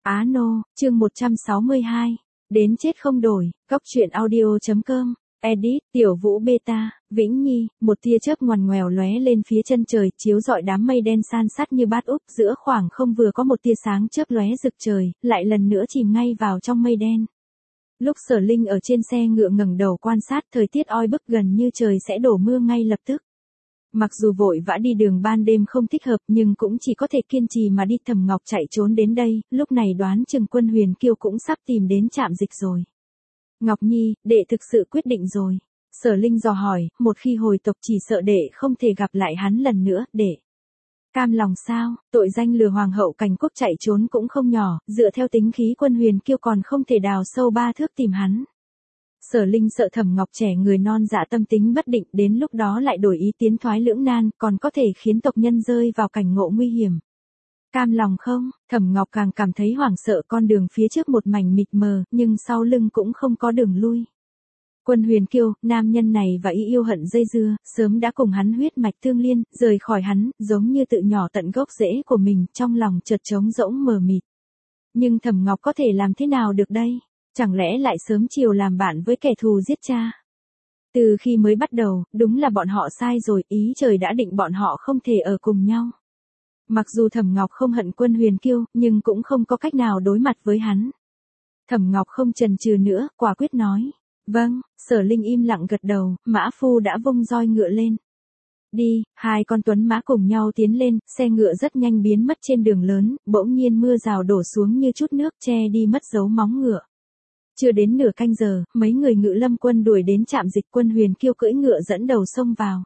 Á Nô, chương 162. Đến chết không đổi, góc truyện audio.com. Edit, Tiểu Vũ Beta, Vĩnh Nhi, một tia chớp ngoằn ngoèo lóe lên phía chân trời, chiếu rọi đám mây đen san sát như bát úp, giữa khoảng không vừa có một tia sáng chớp lóe rực trời, lại lần nữa chìm ngay vào trong mây đen. Lúc Sở Linh ở trên xe ngựa ngẩng đầu quan sát, thời tiết oi bức gần như trời sẽ đổ mưa ngay lập tức. Mặc dù vội vã đi đường ban đêm không thích hợp nhưng cũng chỉ có thể kiên trì mà đi. Thẩm Ngọc chạy trốn đến đây, lúc này đoán chừng Quân Huyền Kiêu cũng sắp tìm đến trạm dịch rồi. Ngọc Nhi, đệ thực sự quyết định rồi. Sở Linh dò hỏi, một khi hồi tộc chỉ sợ đệ không thể gặp lại hắn lần nữa, đệ. Cam lòng sao, tội danh lừa hoàng hậu Cảnh Quốc chạy trốn cũng không nhỏ, dựa theo tính khí Quân Huyền Kiêu còn không thể đào sâu 3 thước tìm hắn. Sở Linh sợ Thẩm Ngọc trẻ người non dạ tâm tính bất định, đến lúc đó lại đổi ý tiến thoái lưỡng nan, còn có thể khiến tộc nhân rơi vào cảnh ngộ nguy hiểm. Cam lòng không? Thẩm Ngọc càng cảm thấy hoảng sợ, con đường phía trước một mảnh mịt mờ, nhưng sau lưng cũng không có đường lui. Quân Huyền Kiêu, nam nhân này và ý yêu hận dây dưa, sớm đã cùng hắn huyết mạch tương liên, rời khỏi hắn, giống như tự nhỏ tận gốc rễ của mình, trong lòng chợt trống rỗng mờ mịt. Nhưng Thẩm Ngọc có thể làm thế nào được đây? Chẳng lẽ lại sớm chiều làm bạn với kẻ thù giết cha? Từ khi mới bắt đầu, đúng là bọn họ sai rồi, ý trời đã định bọn họ không thể ở cùng nhau. Mặc dù Thẩm Ngọc không hận Quân Huyền Kiêu, nhưng cũng không có cách nào đối mặt với hắn. Thẩm Ngọc không chần chừ nữa, quả quyết nói. Vâng, Sở Linh im lặng gật đầu, mã phu đã vung roi ngựa lên. Đi, hai con tuấn mã cùng nhau tiến lên, xe ngựa rất nhanh biến mất trên đường lớn, bỗng nhiên mưa rào đổ xuống như chút nước che đi mất dấu móng ngựa. Chưa đến nửa canh giờ, mấy người Ngự Lâm quân đuổi đến trạm dịch. Quân Huyền Kiêu cưỡi ngựa dẫn đầu xông vào.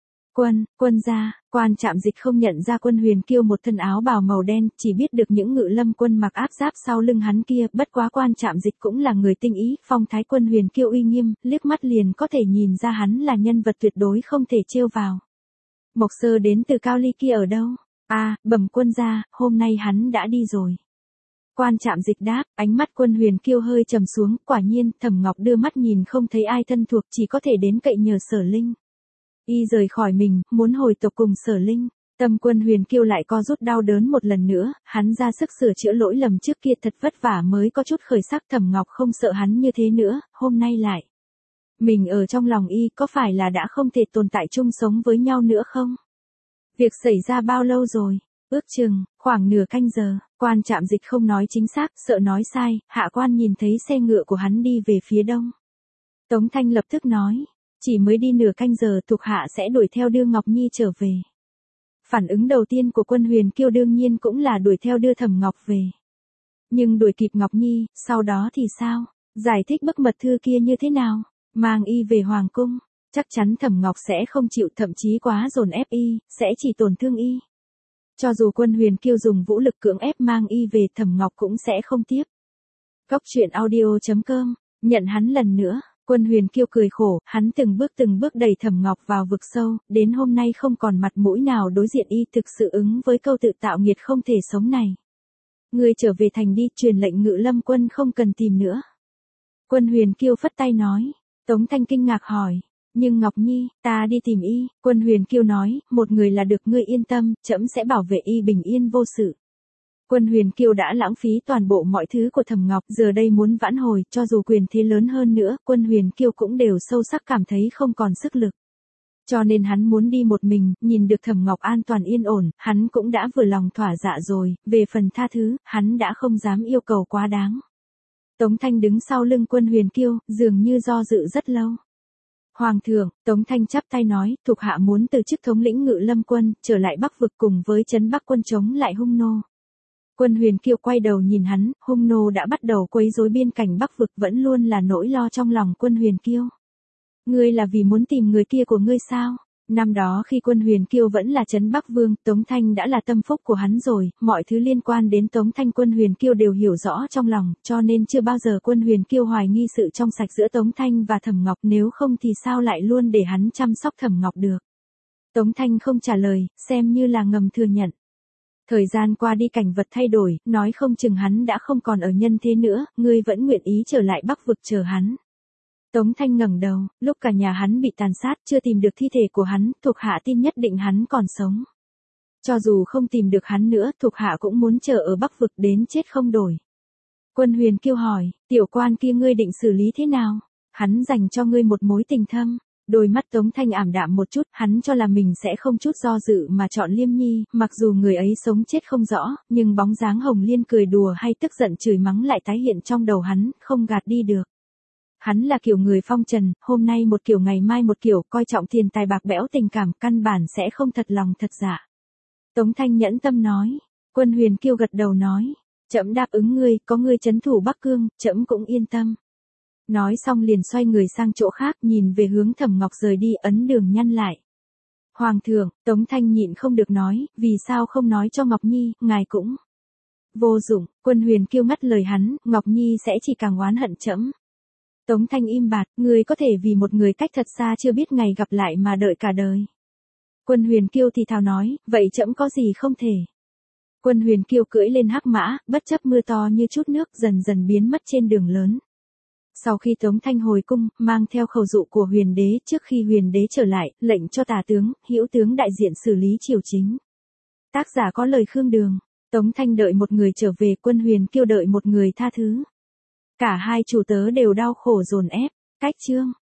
Quân gia, quan trạm dịch không nhận ra Quân Huyền Kiêu một thân áo bào màu đen, chỉ biết được những Ngự Lâm quân mặc áp giáp sau lưng hắn kia, bất quá quan trạm dịch cũng là người tinh ý, phong thái Quân Huyền Kiêu uy nghiêm, liếc mắt liền có thể nhìn ra hắn là nhân vật tuyệt đối không thể trêu vào. Mộc Sơ đến từ Cao Ly kia ở đâu? Bẩm quân gia, hôm nay hắn đã đi rồi. Quan trạm dịch đáp, ánh mắt Quân Huyền Kiêu hơi trầm xuống, quả nhiên, Thẩm Ngọc đưa mắt nhìn không thấy ai thân thuộc, chỉ có thể đến cậy nhờ Sở Linh. Y rời khỏi mình, muốn hồi tộc cùng Sở Linh. Tâm Quân Huyền Kiêu lại co rút đau đớn một lần nữa, hắn ra sức sửa chữa lỗi lầm trước kia thật vất vả mới có chút khởi sắc. Thẩm Ngọc không sợ hắn như thế nữa, hôm nay lại. Mình ở trong lòng y, có phải là đã không thể tồn tại chung sống với nhau nữa không? Việc xảy ra bao lâu rồi? Ước chừng, khoảng nửa canh giờ. Quan trạm dịch không nói chính xác, sợ nói sai, hạ quan nhìn thấy xe ngựa của hắn đi về phía đông. Tống Thanh lập tức nói, chỉ mới đi nửa canh giờ thuộc hạ sẽ đuổi theo đưa Ngọc Nhi trở về. Phản ứng đầu tiên của Quân Huyền Kiêu đương nhiên cũng là đuổi theo đưa Thẩm Ngọc về. Nhưng đuổi kịp Ngọc Nhi, sau đó thì sao? Giải thích bức mật thư kia như thế nào? Mang y về Hoàng cung, chắc chắn Thẩm Ngọc sẽ không chịu, thậm chí quá dồn ép y, sẽ chỉ tổn thương y. Cho dù Quân Huyền Kiêu dùng vũ lực cưỡng ép mang y về, Thẩm Ngọc cũng sẽ không tiếp. Góc truyện audio.com, nhận hắn lần nữa. Quân Huyền Kiêu cười khổ, hắn từng bước đẩy Thẩm Ngọc vào vực sâu, đến hôm nay không còn mặt mũi nào đối diện y, thực sự ứng với câu tự tạo nghiệt không thể sống này. Ngươi trở về thành đi, truyền lệnh Ngự Lâm quân không cần tìm nữa. Quân Huyền Kiêu phất tay nói. Tống Thanh kinh ngạc hỏi. Nhưng Ngọc Nhi, ta đi tìm y. Quân Huyền Kiêu nói, một người là được, ngươi yên tâm, trẫm sẽ bảo vệ y bình yên vô sự. Quân Huyền Kiêu đã lãng phí toàn bộ mọi thứ của Thẩm Ngọc, giờ đây muốn vãn hồi, cho dù quyền thế lớn hơn nữa, Quân Huyền Kiêu cũng đều sâu sắc cảm thấy không còn sức lực. Cho nên hắn muốn đi một mình, nhìn được Thẩm Ngọc an toàn yên ổn, hắn cũng đã vừa lòng thỏa dạ rồi, về phần tha thứ, hắn đã không dám yêu cầu quá đáng. Tống Thanh đứng sau lưng Quân Huyền Kiêu, dường như do dự rất lâu. Hoàng thượng, Tống Thanh chắp tay nói, thuộc hạ muốn từ chức thống lĩnh Ngự Lâm quân, trở lại Bắc vực cùng với trấn Bắc quân chống lại hung nô. Quân Huyền Kiêu quay đầu nhìn hắn, hung nô đã bắt đầu quấy rối biên cảnh Bắc vực, vẫn luôn là nỗi lo trong lòng Quân Huyền Kiêu. Ngươi là vì muốn tìm người kia của ngươi sao? Năm đó khi Quân Huyền Kiêu vẫn là trấn Bắc vương, Tống Thanh đã là tâm phúc của hắn rồi, mọi thứ liên quan đến Tống Thanh Quân Huyền Kiêu đều hiểu rõ trong lòng, cho nên chưa bao giờ Quân Huyền Kiêu hoài nghi sự trong sạch giữa Tống Thanh và Thẩm Ngọc, nếu không thì sao lại luôn để hắn chăm sóc Thẩm Ngọc được. Tống Thanh không trả lời, xem như là ngầm thừa nhận. Thời gian qua đi cảnh vật thay đổi, nói không chừng hắn đã không còn ở nhân thế nữa, ngươi vẫn nguyện ý trở lại Bắc vực chờ hắn. Tống Thanh ngẩng đầu, lúc cả nhà hắn bị tàn sát, chưa tìm được thi thể của hắn, thuộc hạ tin nhất định hắn còn sống. Cho dù không tìm được hắn nữa, thuộc hạ cũng muốn chờ ở Bắc vực đến chết không đổi. Quân Huyền Kiêu hỏi, tiểu quan kia ngươi định xử lý thế nào? Hắn dành cho ngươi một mối tình thâm. Đôi mắt Tống Thanh ảm đạm một chút, hắn cho là mình sẽ không chút do dự mà chọn Liêm Nhi, mặc dù người ấy sống chết không rõ, nhưng bóng dáng Hồng Liên cười đùa hay tức giận chửi mắng lại tái hiện trong đầu hắn, không gạt đi được. Hắn là kiểu người phong trần, hôm nay một kiểu ngày mai một kiểu, coi trọng tiền tài bạc bẽo tình cảm, căn bản sẽ không thật lòng thật dạ. Tống Thanh nhẫn tâm nói. Quân Huyền Kiêu gật đầu nói, trẫm đáp ứng ngươi, có ngươi trấn thủ Bắc Cương, trẫm cũng yên tâm. Nói xong liền xoay người sang chỗ khác, nhìn về hướng Thẩm Ngọc rời đi, ấn đường nhăn lại. Hoàng thượng, Tống Thanh nhịn không được nói, vì sao không nói cho Ngọc Nhi, ngài cũng vô dụng. Quân Huyền Kiêu ngắt lời hắn, Ngọc Nhi sẽ chỉ càng oán hận trẫm. Tống Thanh im bặt, người có thể vì một người cách thật xa chưa biết ngày gặp lại mà đợi cả đời. Quân Huyền Kiêu thì thào nói, vậy trẫm có gì không thể. Quân Huyền Kiêu cưỡi lên hắc mã, bất chấp mưa to như chút nước, dần dần biến mất trên đường lớn. Sau khi Tống Thanh hồi cung, mang theo khẩu dụ của Huyền đế, trước khi Huyền đế trở lại, lệnh cho tả tướng, hữu tướng đại diện xử lý triều chính. Tác giả có lời Khương Đường. Tống Thanh đợi một người trở về, Quân Huyền Kiêu đợi một người tha thứ. Cả hai chủ tớ đều đau khổ dồn ép. Cách chương